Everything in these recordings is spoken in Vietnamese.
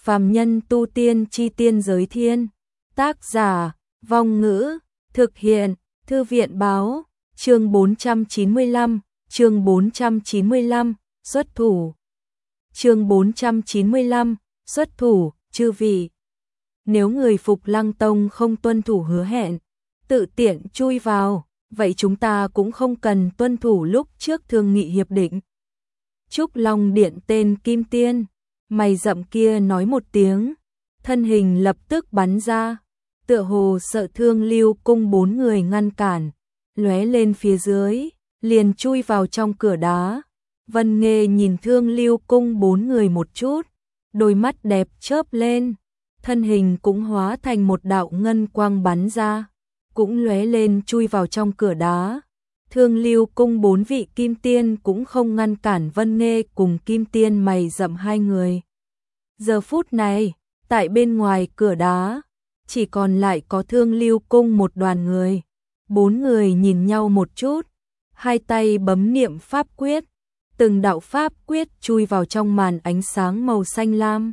Phàm nhân tu tiên chi tiên giới thiên. Tác giả, Vong Ngữ, thực hiện, Thư viện báo, chương 495, chương 495, xuất thủ. Chương 495, xuất thủ, chư vị. Nếu người Phục Lăng Tông không tuân thủ hứa hẹn, tự tiện chui vào, vậy chúng ta cũng không cần tuân thủ lúc trước thương nghị hiệp định. Trúc Long Điện tên Kim Tiên, mày rậm kia nói một tiếng, thân hình lập tức bắn ra, tựa hồ sợ Thương Lưu Cung bốn người ngăn cản, lóe lên phía dưới, liền chui vào trong cửa đá. Vân Nghê nhìn Thương Lưu Cung bốn người một chút, đôi mắt đẹp chớp lên, thân hình cũng hóa thành một đạo ngân quang bắn ra, cũng lóe lên chui vào trong cửa đá. Thương Lưu Cung bốn vị Kim Tiên cũng không ngăn cản Vân Nghê cùng Kim Tiên mày rậm hai người. Giờ phút này, tại bên ngoài cửa đá, chỉ còn lại có Thương Lưu Cung một đoàn người. Bốn người nhìn nhau một chút, hai tay bấm niệm pháp quyết, từng đạo pháp quyết chui vào trong màn ánh sáng màu xanh lam.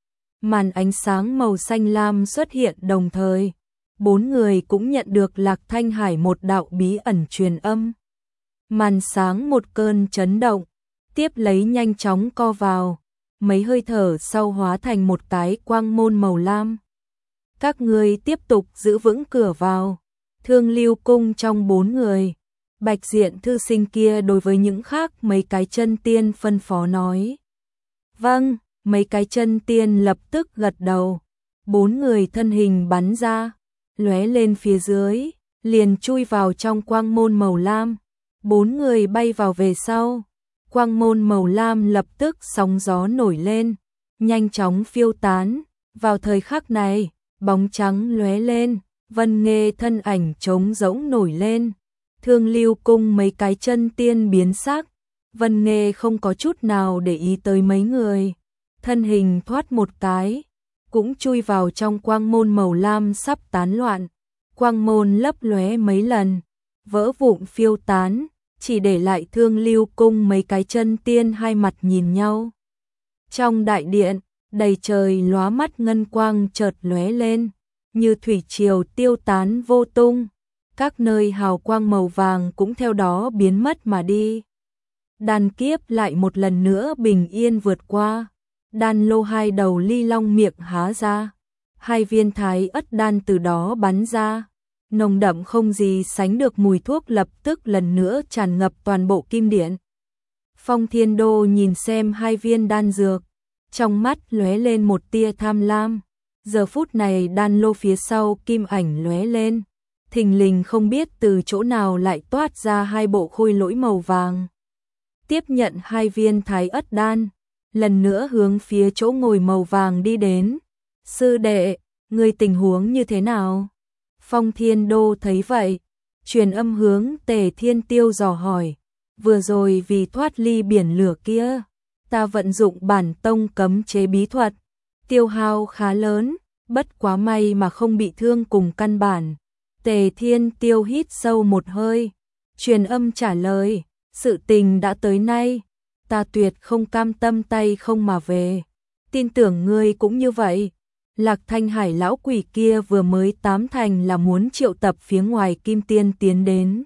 Màn ánh sáng màu xanh lam xuất hiện đồng thời, bốn người cũng nhận được Lạc Thanh Hải một đạo bí ẩn truyền âm. Màn sáng một cơn chấn động, tiếp lấy nhanh chóng co vào, mấy hơi thở sau hóa thành một cái quang môn màu lam. Các ngươi tiếp tục giữ vững cửa vào. Thương Lưu Cung trong bốn người, Bạch Diện thư sinh kia đối với những khác mấy cái chân tiên phân phó nói. Vâng, mấy cái chân tiên lập tức gật đầu. Bốn người thân hình bắn ra, lóe lên phía dưới, liền chui vào trong quang môn màu lam. Bốn người bay vào về sau, quang môn màu lam lập tức sóng gió nổi lên, nhanh chóng phiêu tán. Vào thời khắc này, bóng trắng lóe lên, Vân Nghê thân ảnh trống rỗng nổi lên. Thương Lưu Cung mấy cái chân tiên biến sắc, Vân Nghê không có chút nào để ý tới mấy người, thân hình thoát một cái, cũng chui vào trong quang môn màu lam sắp tán loạn. Quang môn lấp lóe mấy lần, vỡ vụn phiêu tán, chỉ để lại Thương Lưu Cung mấy cái chân tiên hai mặt nhìn nhau. Trong đại điện, đầy trời lóa mắt ngân quang chợt lóe lên, như thủy triều tiêu tán vô tung, các nơi hào quang màu vàng cũng theo đó biến mất mà đi. Đan kiếp lại một lần nữa bình yên vượt qua, đan lô hai đầu ly long miệng há ra, hai viên thái ất đan từ đó bắn ra, nồng đậm không gì sánh được mùi thuốc lập tức lần nữa tràn ngập toàn bộ kim điện. Phong Thiên Đô nhìn xem hai viên đan dược, trong mắt lóe lên một tia tham lam. Giờ phút này đan lô phía sau kim ảnh lóe lên, thình lình không biết từ chỗ nào lại toát ra hai bộ khôi lỗi màu vàng. Tiếp nhận hai viên thái ất đan, lần nữa hướng phía chỗ ngồi màu vàng đi đến. Sư đệ, người tình huống như thế nào? Phong Thiên Đô thấy vậy, truyền âm hướng Tề Thiên Tiêu dò hỏi. Vừa rồi vì thoát ly biển lửa kia, ta vận dụng bản tông cấm chế bí thuật, tiêu hao khá lớn, bất quá may mà không bị thương cùng căn bản. Tề Thiên Tiêu hít sâu một hơi, truyền âm trả lời, sự tình đã tới nay, ta tuyệt không cam tâm tay không mà về, tin tưởng ngươi cũng như vậy. Lạc Thanh Hải lão quỷ kia vừa mới tám thành là muốn triệu tập phía ngoài Kim Tiên tiến đến.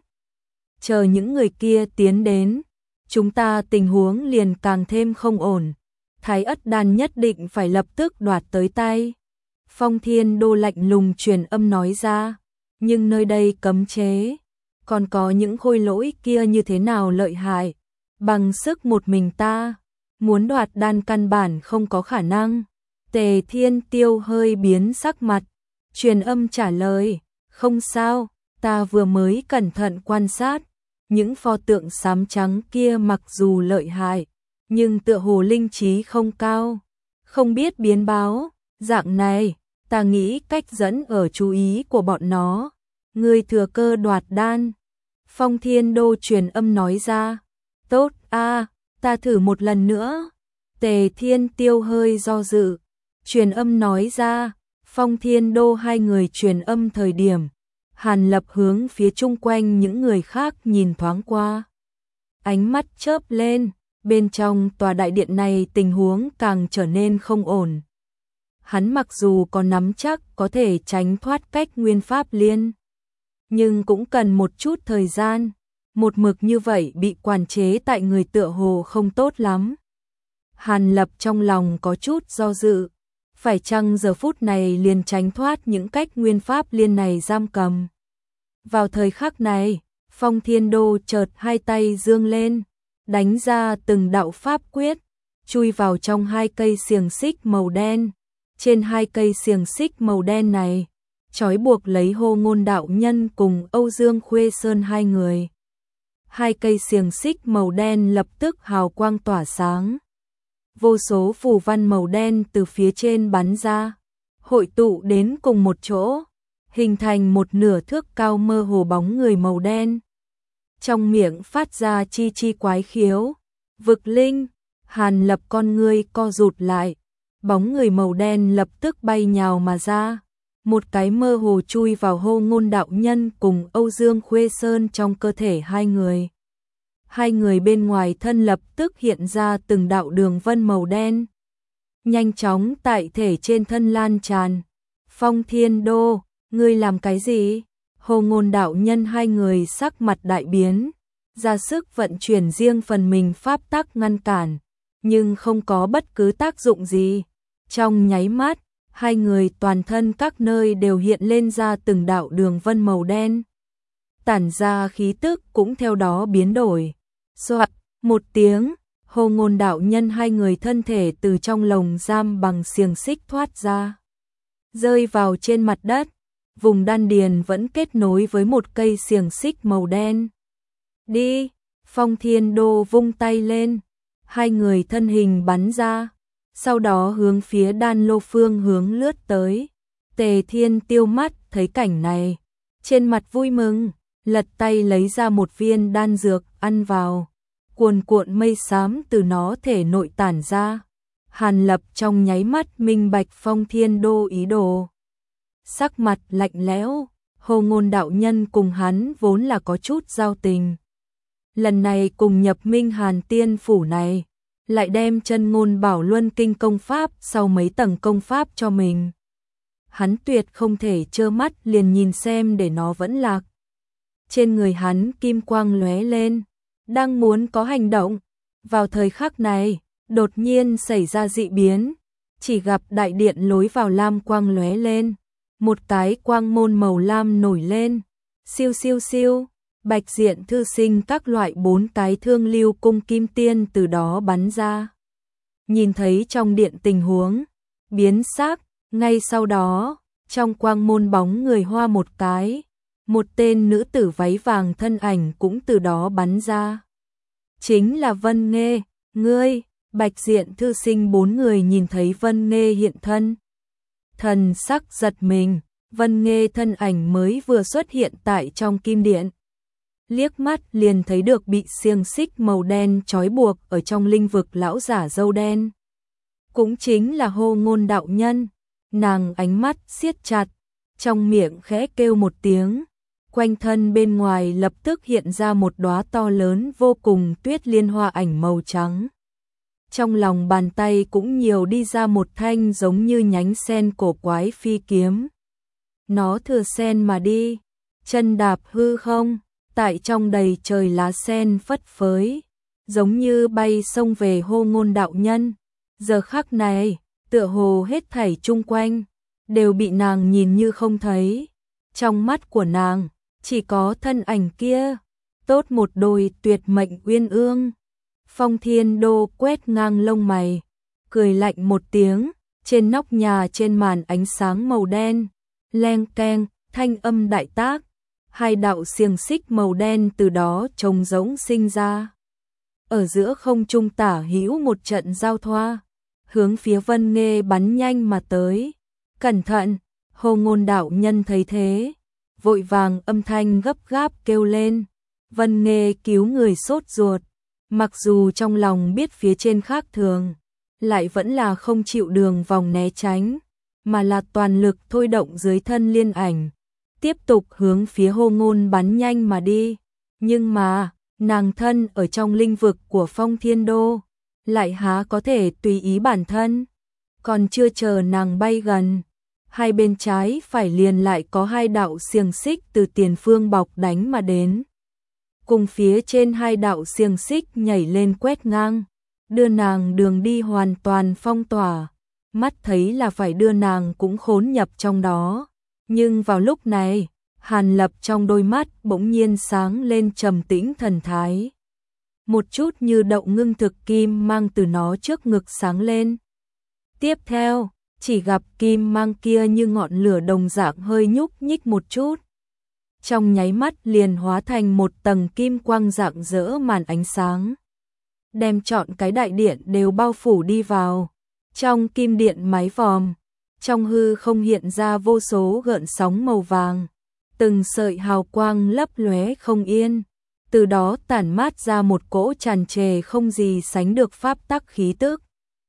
Chờ những người kia tiến đến, chúng ta tình huống liền càng thêm không ổn. Thái ất đan nhất định phải lập tức đoạt tới tay. Phong Thiên Đô lạnh lùng truyền âm nói ra, nhưng nơi đây cấm chế, còn có những khôi lỗi kia như thế nào lợi hại, bằng sức một mình ta, muốn đoạt đan căn bản không có khả năng. Tề Thiên Tiêu hơi biến sắc mặt, truyền âm trả lời, không sao, ta vừa mới cẩn thận quan sát, những pho tượng xám trắng kia mặc dù lợi hại, nhưng tựa hồ linh trí không cao, không biết biến báo, dạng này, ta nghĩ cách dẫn ở chú ý của bọn nó, ngươi thừa cơ đoạt đan. Phong Thiên Đô truyền âm nói ra, tốt a, ta thử một lần nữa. Tề Thiên Tiêu hơi do dự, truyền âm nói ra. Phong Thiên Đô hai người truyền âm thời điểm, Hàn Lập hướng phía chung quanh những người khác nhìn thoáng qua, ánh mắt chớp lên, bên trong tòa đại điện này tình huống càng trở nên không ổn. hắn mặc dù có nắm chắc có thể tránh thoát cách nguyên pháp liên, nhưng cũng cần một chút thời gian, một mực như vậy bị quản chế tại người tựa hồ không tốt lắm. Hàn Lập trong lòng có chút do dự, phải chăng giờ phút này liền tránh thoát những cách nguyên pháp liên này giam cầm. Vào thời khắc này, Phong Thiên Đô chợt hai tay giương lên, đánh ra từng đạo pháp quyết, chui vào trong hai cây xiềng xích màu đen. Trên hai cây xiềng xích màu đen này, trói buộc lấy Hồ Ngôn đạo nhân cùng Âu Dương Khuê Sơn hai người. Hai cây xiềng xích màu đen lập tức hào quang tỏa sáng. Vô số phù văn màu đen từ phía trên bắn ra, hội tụ đến cùng một chỗ, hình thành một nửa thước cao mơ hồ bóng người màu đen. Trong miệng phát ra chi chi quái khiếu, vực linh. Hàn Lập con ngươi co rụt lại, bóng người màu đen lập tức bay nhào mà ra, một cái mơ hồ chui vào Hồ Ngôn đạo nhân cùng Âu Dương Khuê Sơn trong cơ thể hai người. Hai người bên ngoài thân lập tức hiện ra từng đạo đường vân màu đen, nhanh chóng tại thể trên thân lan tràn. Phong Thiên Đô, ngươi làm cái gì? Hồ Ngôn đạo nhân hai người sắc mặt đại biến, ra sức vận chuyển riêng phần mình pháp tắc ngăn cản, nhưng không có bất cứ tác dụng gì. Trong nháy mắt, hai người toàn thân các nơi đều hiện lên ra từng đạo đường vân màu đen. Tản ra khí tức cũng theo đó biến đổi. Soạt, một tiếng, Hồ Ngôn đạo nhân hai người thân thể từ trong lồng giam bằng xiềng xích thoát ra, rơi vào trên mặt đất. Vùng đan điền vẫn kết nối với một cây xiềng xích màu đen. Đi, Phong Thiên Đô vung tay lên, hai người thân hình bắn ra, sau đó hướng phía đan lô phương hướng lướt tới. Tề Thiên Tiêu mắt thấy cảnh này, trên mặt vui mừng, lật tay lấy ra một viên đan dược ăn vào, cuồn cuộn mây xám từ nó thể nội tản ra. Hàn Lập trong nháy mắt minh bạch Phong Thiên Đô ý đồ. Sắc mặt lạnh lẽo, Hồ Ngôn đạo nhân cùng hắn vốn là có chút giao tình. Lần này cùng nhập Minh Hàn Tiên phủ này, lại đem Chân Ngôn Bảo Luân Kinh công pháp sau mấy tầng công pháp cho mình. Hắn tuyệt không thể trơ mắt liền nhìn xem để nó vẫn lạc. Trên người hắn kim quang lóe lên, đang muốn có hành động. Vào thời khắc này, đột nhiên xảy ra dị biến, chỉ gặp đại điện lối vào lam quang lóe lên, một cái quang môn màu lam nổi lên, siêu siêu siêu, bạch diện thư sinh các loại 4 cái thương lưu cung kim tiên từ đó bắn ra. Nhìn thấy trong điện tình huống biến sắc, ngay sau đó, trong quang môn bóng người hoa một cái, một tên nữ tử váy vàng thân ảnh cũng từ đó bắn ra. Chính là Vân Nghê, ngươi. Bạch diện thư sinh 4 người nhìn thấy Vân Nghê hiện thân, thần sắc giật mình. Vân Nghê thân ảnh mới vừa xuất hiện tại trong kim điện, liếc mắt liền thấy được bị xiềng xích màu đen trói buộc ở trong linh vực lão giả râu đen, cũng chính là Hồ Ngôn đạo nhân. Nàng ánh mắt siết chặt, trong miệng khẽ kêu một tiếng, quanh thân bên ngoài lập tức hiện ra một đóa to lớn vô cùng tuyết liên hoa ảnh màu trắng. Trong lòng bàn tay cũng nhiều đi ra một thanh giống như nhánh sen cổ quái phi kiếm. Nó thừa sen mà đi, chân đạp hư không, tại trong đầy trời lá sen phất phới, giống như bay xông về Hồ Ngôn đạo nhân. Giờ khắc này, tựa hồ hết thảy chung quanh đều bị nàng nhìn như không thấy. Trong mắt của nàng chỉ có thân ảnh kia, tốt một đôi tuyệt mệnh uyên ương. Phong Thiên Đô quét ngang lông mày, cười lạnh một tiếng, trên nóc nhà trên màn ánh sáng màu đen, leng keng, thanh âm đại tác, hai đạo xiềng xích màu đen từ đó trông giống sinh ra. Ở giữa không trung tả hữu một trận giao thoa, hướng phía Vân Nghê bắn nhanh mà tới. Cẩn thận, Hồ Ngôn đạo nhân thấy thế, vội vàng âm thanh gấp gáp kêu lên. Vân Nghê cứu người sốt ruột, mặc dù trong lòng biết phía trên khác thường, lại vẫn là không chịu đường vòng né tránh, mà là toàn lực thôi động dưới thân liên ảnh, tiếp tục hướng phía Hồ Ngôn bắn nhanh mà đi. Nhưng mà, nàng thân ở trong linh vực của Phong Thiên Đô, lại há có thể tùy ý bản thân. Còn chưa chờ nàng bay gần, hai bên trái phải liền lại có hai đạo xiềng xích từ tiền phương bọc đánh mà đến. Cùng phía trên hai đạo xiềng xích nhảy lên quét ngang, đưa nàng đường đi hoàn toàn phong tỏa, mắt thấy là phải đưa nàng cũng khốn nhập trong đó. Nhưng vào lúc này, Hàn Lập trong đôi mắt bỗng nhiên sáng lên trầm tĩnh thần thái. Một chút như đậu ngưng thực kim mang từ nó trước ngực sáng lên. Tiếp theo, chỉ gặp kim mang kia như ngọn lửa đồng dạng hơi nhúc nhích một chút. Trong nháy mắt liền hóa thành một tầng kim quang rạng rỡ màn ánh sáng, đem trọn cái đại điện đều bao phủ đi vào. Trong kim điện mái vòm, trong hư không hiện ra vô số gợn sóng màu vàng, từng sợi hào quang lấp lóe không yên, từ đó tản mát ra một cỗ tràn trề không gì sánh được pháp tắc khí tức.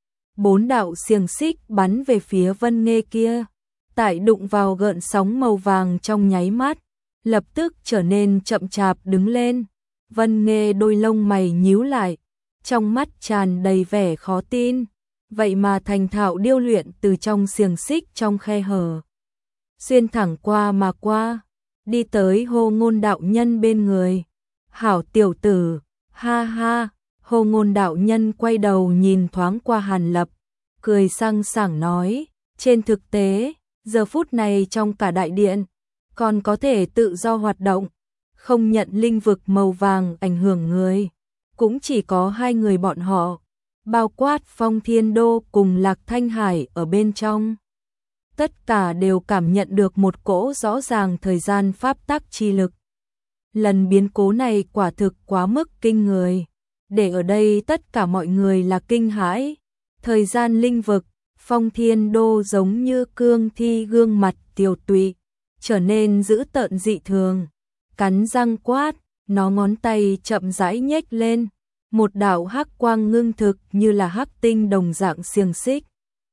Bốn đạo xiềng xích bắn về phía Vân Nghê kia, tại đụng vào gợn sóng màu vàng trong nháy mắt, lập tức trở nên chậm chạp đứng lên. Vân Nghê đôi lông mày nhíu lại, trong mắt tràn đầy vẻ khó tin, vậy mà thành thạo điêu luyện từ trong xiềng xích trong khe hở, xuyên thẳng qua mà qua, đi tới Hồ Ngôn đạo nhân bên người. Hảo tiểu tử, ha ha. Hồ Ngôn đạo nhân quay đầu nhìn thoáng qua Hàn Lập, cười sang sảng nói, trên thực tế, giờ phút này trong cả đại điện, còn có thể tự do hoạt động, không nhận linh vực màu vàng ảnh hưởng người, cũng chỉ có hai người bọn họ, bao quát Phong Thiên Đô cùng Lạc Thanh Hải ở bên trong. Tất cả đều cảm nhận được một cỗ rõ ràng thời gian pháp tắc chi lực. Lần biến cố này quả thực quá mức kinh người, để ở đây tất cả mọi người là kinh hãi. Thời gian linh vực, Phong Thiên Đô giống như cương thi gương mặt tiều tụy, trở nên dữ tợn dị thường, cắn răng quát, nó ngón tay chậm rãi nhếch lên, một đạo hắc quang ngưng thực như là hắc tinh đồng dạng xiềng xích.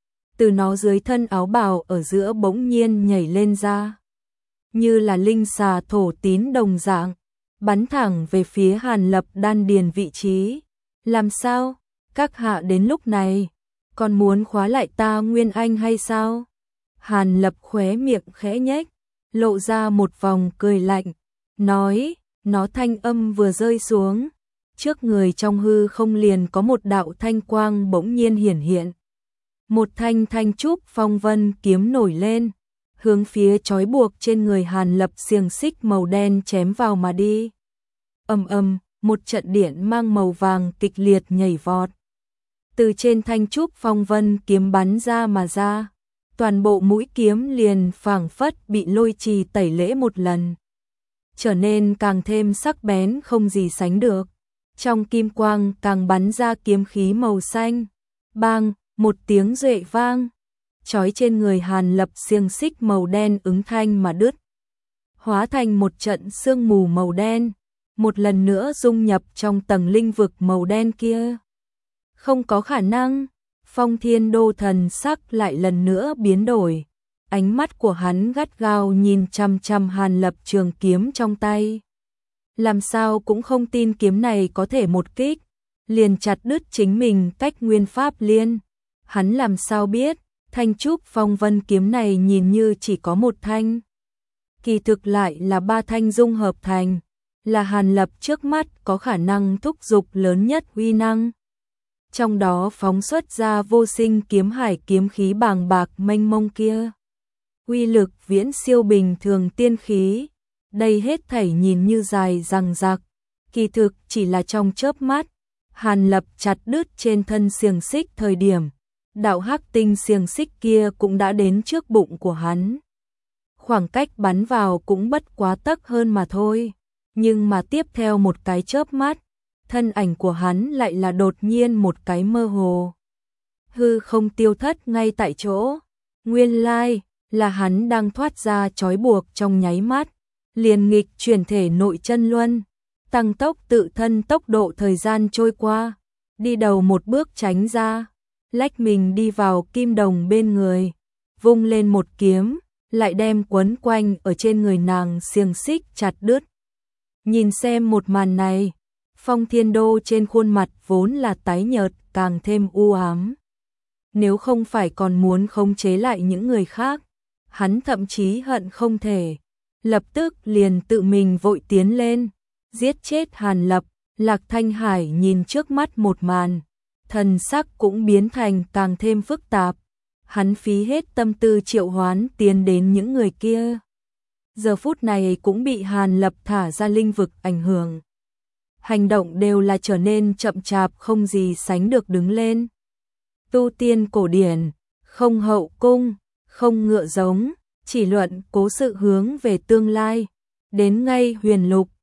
Từ nó dưới thân áo bào ở giữa bỗng nhiên nhảy lên ra, như là linh xà thổ tín đồng dạng, bắn thẳng về phía Hàn Lập đan điền vị trí. Làm sao? Các hạ đến lúc này, còn muốn khóa lại ta Nguyên Anh hay sao? Hàn Lập khóe miệng khẽ nhếch, lộ ra một vòng cười lạnh, nói, nó thanh âm vừa rơi xuống, trước người trong hư không liền có một đạo thanh quang bỗng nhiên hiển hiện. Một thanh thanh trúc phong vân kiếm nổi lên, hướng phía trói buộc trên người Hàn Lập xiềng xích màu đen chém vào mà đi. Ầm ầm, một trận điện mang màu vàng kịch liệt nhảy vọt. Từ trên thanh trúc phong vân kiếm bắn ra mà ra, toàn bộ mũi kiếm liền phảng phất bị lôi trì tẩy lễ một lần, trở nên càng thêm sắc bén không gì sánh được. Trong kim quang càng bắn ra kiếm khí màu xanh. Bang, một tiếng duệ vang, trói trên người Hàn Lập xiềng xích màu đen ứng thanh mà đứt, hóa thành một trận sương mù màu đen, một lần nữa dung nhập trong tầng linh vực màu đen kia. Không có khả năng. Phong Thiên Đô thần sắc lại lần nữa biến đổi, ánh mắt của hắn gắt gao nhìn chằm chằm Hàn Lập trường kiếm trong tay. Làm sao cũng không tin kiếm này có thể một kích liền chặt đứt chính mình cách nguyên pháp liên. Hắn làm sao biết, thanh trúc phong vân kiếm này nhìn như chỉ có một thanh, kỳ thực lại là ba thanh dung hợp thành, là Hàn Lập trước mắt có khả năng thúc dục lớn nhất uy năng. Trong đó phóng xuất ra vô sinh kiếm hải kiếm khí bàng bạc mênh mông kia, uy lực viễn siêu bình thường tiên khí. Đây hết thảy nhìn như dài dằng dặc, kỳ thực chỉ là trong chớp mắt. Hàn Lập chặt đứt trên thân xiềng xích thời điểm, đạo hắc tinh xiềng xích kia cũng đã đến trước bụng của hắn. Khoảng cách bắn vào cũng bất quá tấc hơn mà thôi, nhưng mà tiếp theo một cái chớp mắt, thân ảnh của hắn lại là đột nhiên một cái mơ hồ, hư không tiêu thất ngay tại chỗ. Nguyên lai là hắn đang thoát ra trói buộc trong nháy mắt, liền nghịch chuyển thể nội chân luân, tăng tốc tự thân tốc độ thời gian trôi qua, đi đầu một bước tránh ra, lách mình đi vào kim đồng bên người, vung lên một kiếm, lại đem quấn quanh ở trên người nàng xiềng xích chặt đứt. Nhìn xem một màn này, Phong Thiên Đô trên khuôn mặt vốn là tái nhợt càng thêm u ám. nếu không phải còn muốn khống chế lại những người khác, hắn thậm chí hận không thể lập tức liền tự mình vội tiến lên, giết chết Hàn Lập. Lạc Thanh Hải nhìn trước mắt một màn, thần sắc cũng biến thành càng thêm phức tạp. Hắn phí hết tâm tư triệu hoán tiến đến những người kia. Giờ phút này cũng bị Hàn Lập thả ra linh vực ảnh hưởng. Hành động đều là trở nên chậm chạp không gì sánh được đứng lên. Tu tiên cổ điển, không hậu cung, không ngựa giống, chỉ luận cố sự hướng về tương lai. Đến ngay huyền lục,